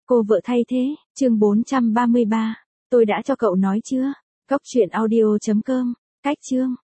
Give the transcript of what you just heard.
Cô vợ thay thế, chương 433. Tôi đã cho cậu nói chưa? Góc truyện audio.com. Cách chương.